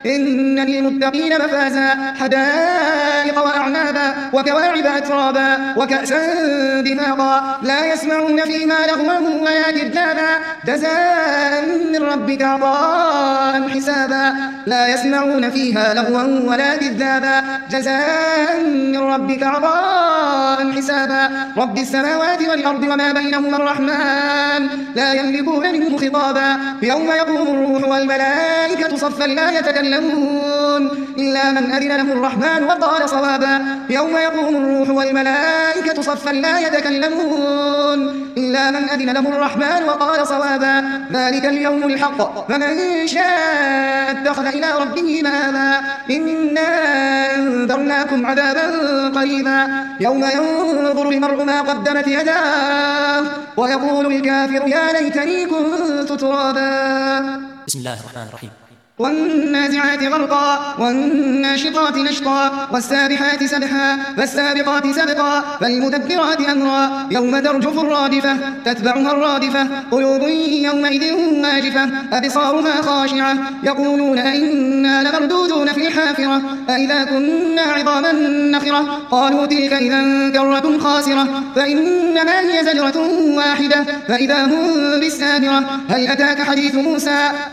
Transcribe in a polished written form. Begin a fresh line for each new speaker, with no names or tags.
إن للمتقين مفازا حدائق وأعنابا وكواعب أترابا وكأسا دهاقا لا يسمعون فيها لغوا ولا كذابا جزاء من ربك عطاء حسابا لا يسمعون فيها لغوا ولا كذابا جزاء من ربك عطاء حسابا رب السماوات والأرض وما بينهما الرحمن لا يملكون منه خطابا يوم يقوم الروح والملائكة صفا لا يتكلمون إلا من أذن له الرحمن وقال صوابا يوم يقوم الروح والملائكة صفا لا يتكلمون إلا من أذن له الرحمن وقال صوابا ذلك اليوم الحق فمن شاء اتخذ إلى ربه مآبا إنا أنذرناكم عذابا قريبا يوم ينظر المرء ما قدمت يداه ويقول الكافر يا ليتني كنت ترابا.
بسم الله الرحمن الرحيم.
والنازعات غرقا والناشطات نشطا والسابحات سبحا فالسابقات سبقا فالمدبرات أمرا يوم ترجف الرادفة تتبعها الرادفة قلوب يومئذ واجفة أبصارها خاشعة يقولون أئنا لمردودون في الحافرة أئذا كنا عظاما نخرة قالوا تلك إذا كرة خاسرة فإنما هي زجرة واحدة فإذا هم بالساهرة هل أتاك حديث موسى